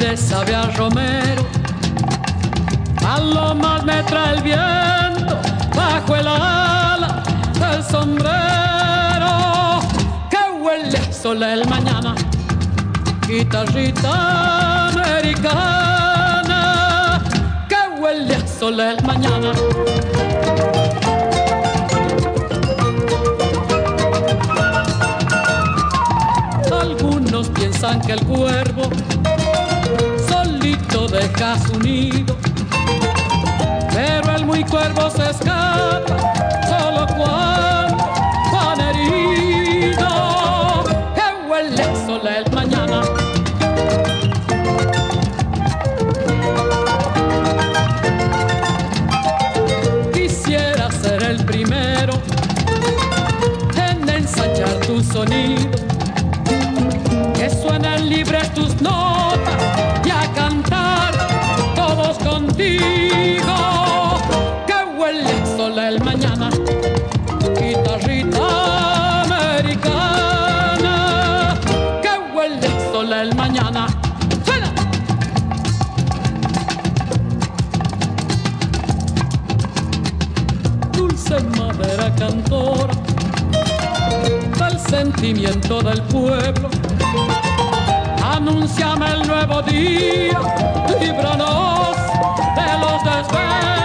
huele, sabe a romero. Palomas me trae el viento bajo el ala del sombrero. Que huele a sol el mañana, guitarrita americana. Que huele a sol el mañana. Algunos piensan que el cuervo solito deja su nido, pero el muy cuervo se escapa solo cuando van herido. Que huele a sol el mañana. Quisiera ser el primero en ensayar tu sonido, que suenen libres tus notas y a cantar todos contigo. Que huele a sol el mañana, guitarrita americana. Que huele a sol el mañana. ¡Suena! Dulce madera cantora del sentimiento del pueblo, anúnciame el nuevo día, líbranos de los desvelos.